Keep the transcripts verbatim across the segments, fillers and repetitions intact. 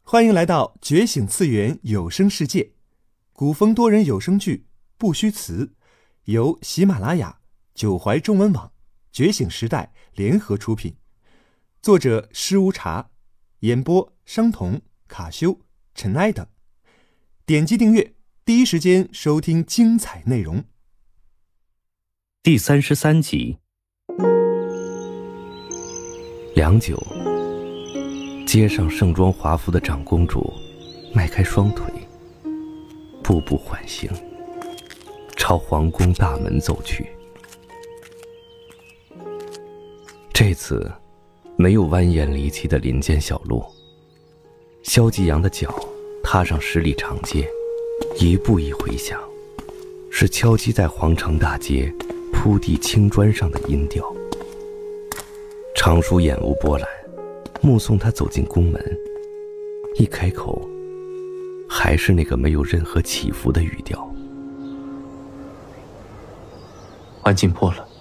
欢迎来到觉醒次元有声世界，古风多人有声剧《不虚词》，由喜马拉雅、九怀中文网、觉醒时代联合出品，作者施无茶，演播商童、卡修、尘埃等。点击订阅，第一时间收听精彩内容。 第三十三集。良久，街上盛装华服的长公主迈开双腿，步步缓行，朝皇宫大门走去。这次没有蜿蜒离奇的林间小路，萧吉阳的脚踏上十里长街，一步一回响，是敲击在皇城大街铺地青砖上的音调。常叔眼无波澜，目送他走进宫门，一开口还是那个没有任何起伏的语调。 关紧迫了。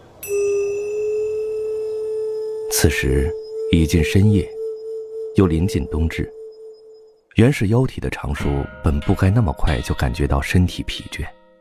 此时已近深夜，又临近冬至，原是妖体的常叔本不该那么快就感觉到身体疲倦，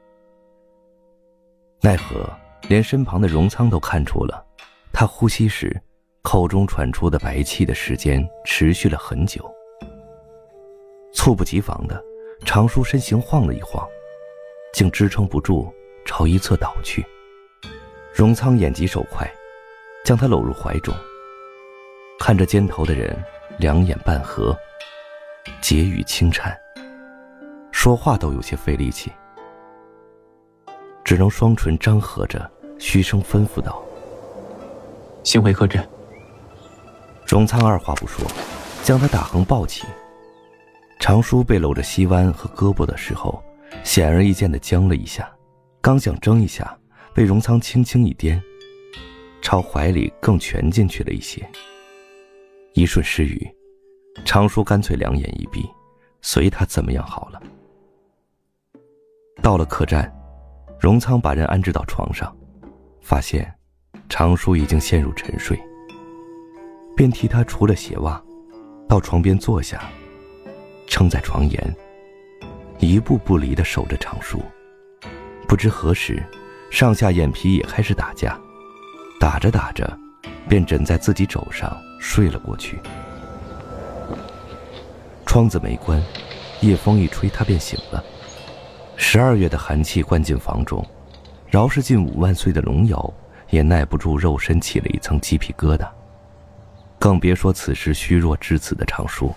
奈何连身旁的荣仓都看出了他呼吸时口中传出的白气的时间持续了很久。猝不及防的，常叔身形晃了一晃，竟支撑不住朝一侧倒去。荣仓眼疾手快，将他搂入怀中，看着肩头的人，两眼半合，结语轻颤，说话都有些费力气，只能双唇张合着虚声吩咐道： 先回客栈。 荣仓二话不说，将他大横抱起。常叔被搂着膝弯和胳膊的时候，显而易见地僵了一下，刚想挣一下，被荣仓轻轻一颠，朝怀里更蜷进去了一些。一瞬失语，常叔干脆两眼一闭，随他怎么样好了。到了客栈，荣仓把人安置到床上，发现常叔已经陷入沉睡，便替他除了鞋袜，到床边坐下，撑在床沿，一步不离地守着常叔。不知何时，上下眼皮也开始打架，打着打着便枕在自己肘上睡了过去。窗子没关，夜风一吹，他便醒了。十二月的寒气灌进房中，饶是近五万岁的龙妖也耐不住肉身起了一层鸡皮疙瘩，更别说此时虚弱至此的常叔。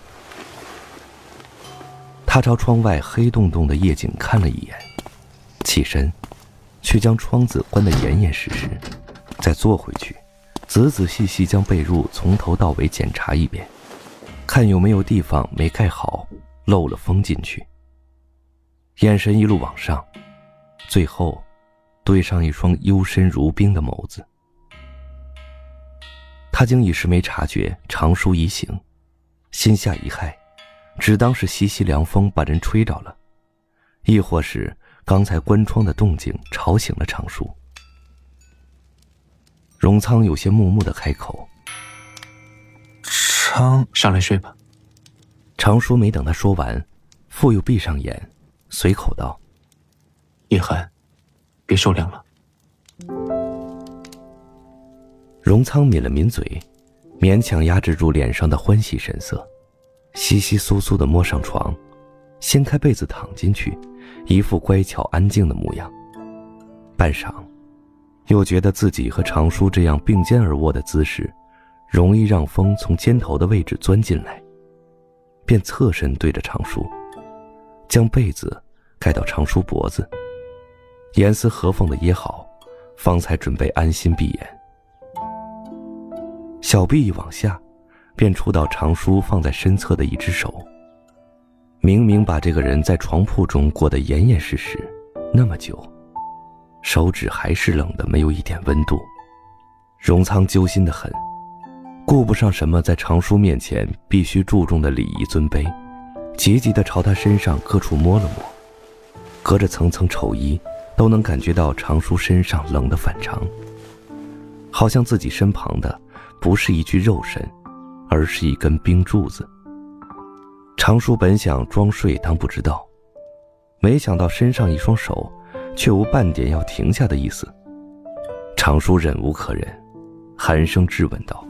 他朝窗外黑洞洞的夜景看了一眼，起身去将窗子关得严严实实，再坐回去，仔仔细细将被褥从头到尾检查一遍，看有没有地方没盖好，漏了风进去。眼神一路往上，最后对上一双幽深如冰的眸子。他竟一时没察觉常叔已醒，心下一骇，只当是习习凉风把人吹着了，亦或是刚才关窗的动静吵醒了常叔。荣仓有些木木地开口： 常上来睡吧。 常叔没等他说完，复又闭上眼，随口道： 夜寒，别受凉了。 荣仓抿了抿嘴，勉强压制住脸上的欢喜神色，窸窸窣窣地摸上床，掀开被子躺进去，一副乖巧安静的模样。半晌，又觉得自己和常叔这样并肩而卧的姿势，容易让风从肩头的位置钻进来，便侧身对着常叔，将被子盖到常叔脖子，严丝合缝地掖好，方才准备安心闭眼。小臂一往下，便触到常叔放在身侧的一只手。明明把这个人在床铺中过得严严实实那么久，手指还是冷得没有一点温度。荣仓揪心得很，顾不上什么在常叔面前必须注重的礼仪尊卑，急急地朝他身上各处摸了摸，隔着层层丑衣都能感觉到常叔身上冷得反常，好像自己身旁的不是一具肉身，而是一根冰柱子。 常叔本想装睡当不知道，没想到身上一双手却无半点要停下的意思。常叔忍无可忍，寒声质问道：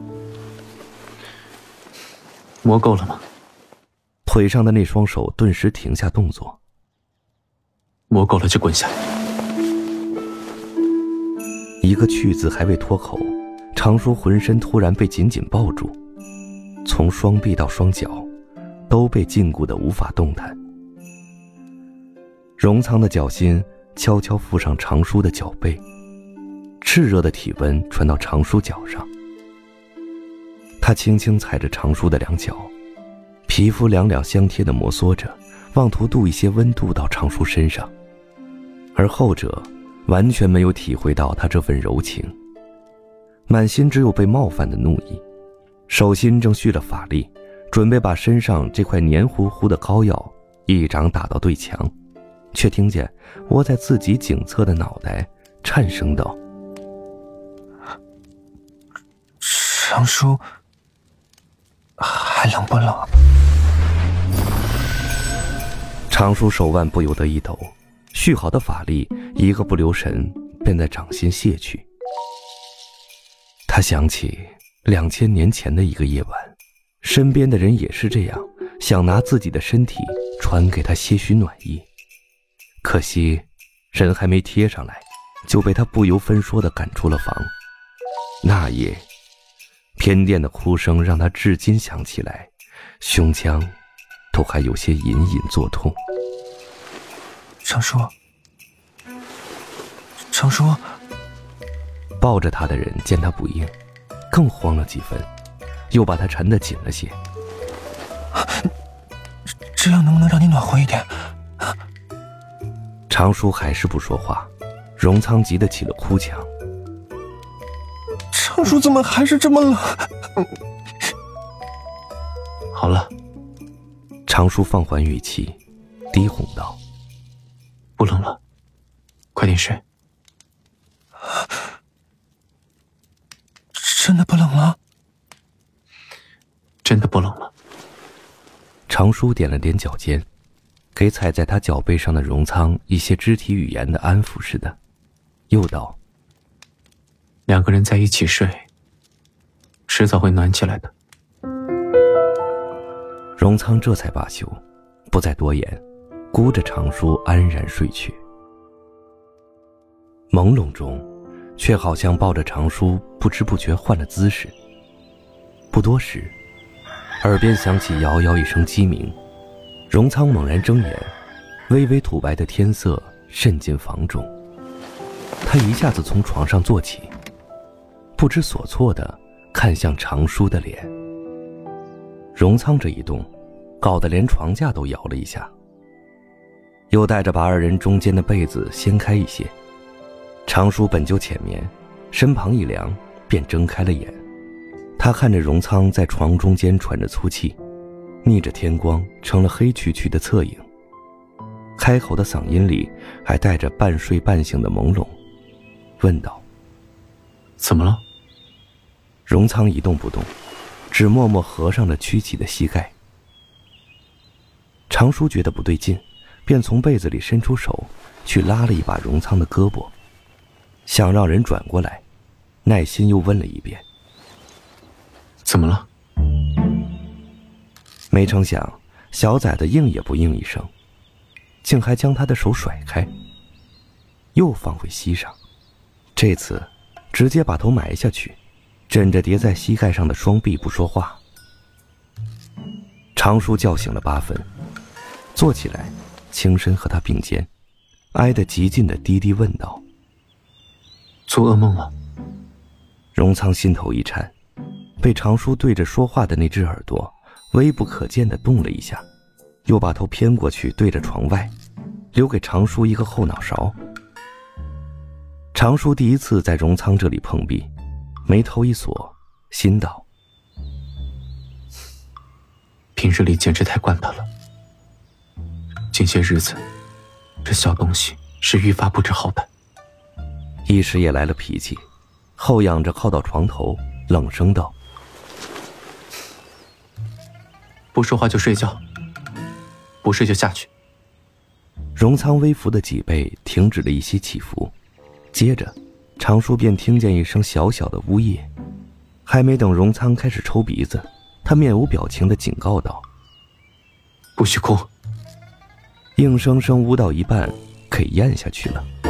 摸够了吗？ 腿上的那双手顿时停下动作。 摸够了就滚下来。 一个去字还未脱口，常叔浑身突然被紧紧抱住，从双臂到双脚都被禁锢得无法动弹。荣仓的脚心悄悄附上常叔的脚背，炽热的体温传到常叔脚上。他轻轻踩着常叔的两脚，皮肤两两相贴地摩挲着，妄图渡一些温度到常叔身上，而后者完全没有体会到他这份柔情，满心只有被冒犯的怒意，手心正蓄了法力，准备把身上这块黏糊糊的膏药一掌打到对墙，却听见窝在自己颈侧的脑袋颤声道： 常叔，还冷不冷？ 常叔手腕不由得一抖，蓄好的法力一个不留神便在掌心泄去。他想起两千年前的一个夜晚，身边的人也是这样，想拿自己的身体传给他些许暖意，可惜人还没贴上来，就被他不由分说地赶出了房。那夜偏殿的哭声让他至今想起来，胸腔都还有些隐隐作痛。 常叔，常叔。 抱着他的人见他不应，更慌了几分，又把他缠得紧了些。 这样能不能让你暖和一点？ 常叔还是不说话，荣仓急得起了哭腔。 常叔怎么还是这么冷？ 好了。 常叔放缓语气，低哄道： 不冷了，快点睡。 真的不冷了？ 真的不冷了。 常叔点了点脚尖，给踩在他脚背上的荣仓一些肢体语言的安抚似的，又道： 两个人在一起睡，迟早会暖起来的。 荣仓这才罢休，不再多言，箍着常叔安然睡去。朦胧中却好像抱着常叔不知不觉换了姿势。不多时，耳边响起遥遥一声鸡鸣，荣仓猛然睁眼，微微土白的天色渗进房中。他一下子从床上坐起，不知所措地看向常叔的脸。荣仓这一动，搞得连床架都摇了一下，又带着把二人中间的被子掀开一些。常叔本就浅眠，身旁一凉，便睁开了眼。他看着荣仓在床中间喘着粗气，逆着天光成了黑黢黢的侧影，开口的嗓音里还带着半睡半醒的朦胧，问道： 怎么了？ 荣仓一动不动，只默默合上了曲起的膝盖。常叔觉得不对劲，便从被子里伸出手去拉了一把荣仓的胳膊，想让人转过来，耐心又问了一遍： 怎么了？ 没成想小崽子应也不应一声，竟还将他的手甩开，又放回膝上，这次直接把头埋下去，枕着叠在膝盖上的双臂不说话。常叔叫醒了八分，坐起来轻身和他并肩，挨得极近的低低问道： 做噩梦了？ 荣仓心头一颤，被常叔对着说话的那只耳朵微不可见地动了一下，又把头偏过去对着床外，留给常叔一个后脑勺。常叔第一次在荣仓这里碰壁，眉头一锁，心道： 平日里简直太惯他了，近些日子这小东西是愈发不知好歹。 一时也来了脾气，后仰着靠到床头，冷声道： 不说话就睡觉， 不睡就下去。 荣仓微服的脊背停止了一些起伏，接着常叔便听见一声小小的呜咽。还没等荣仓开始抽鼻子，他面无表情地警告道： 不许哭。 硬生生呜到一半，给咽下去了。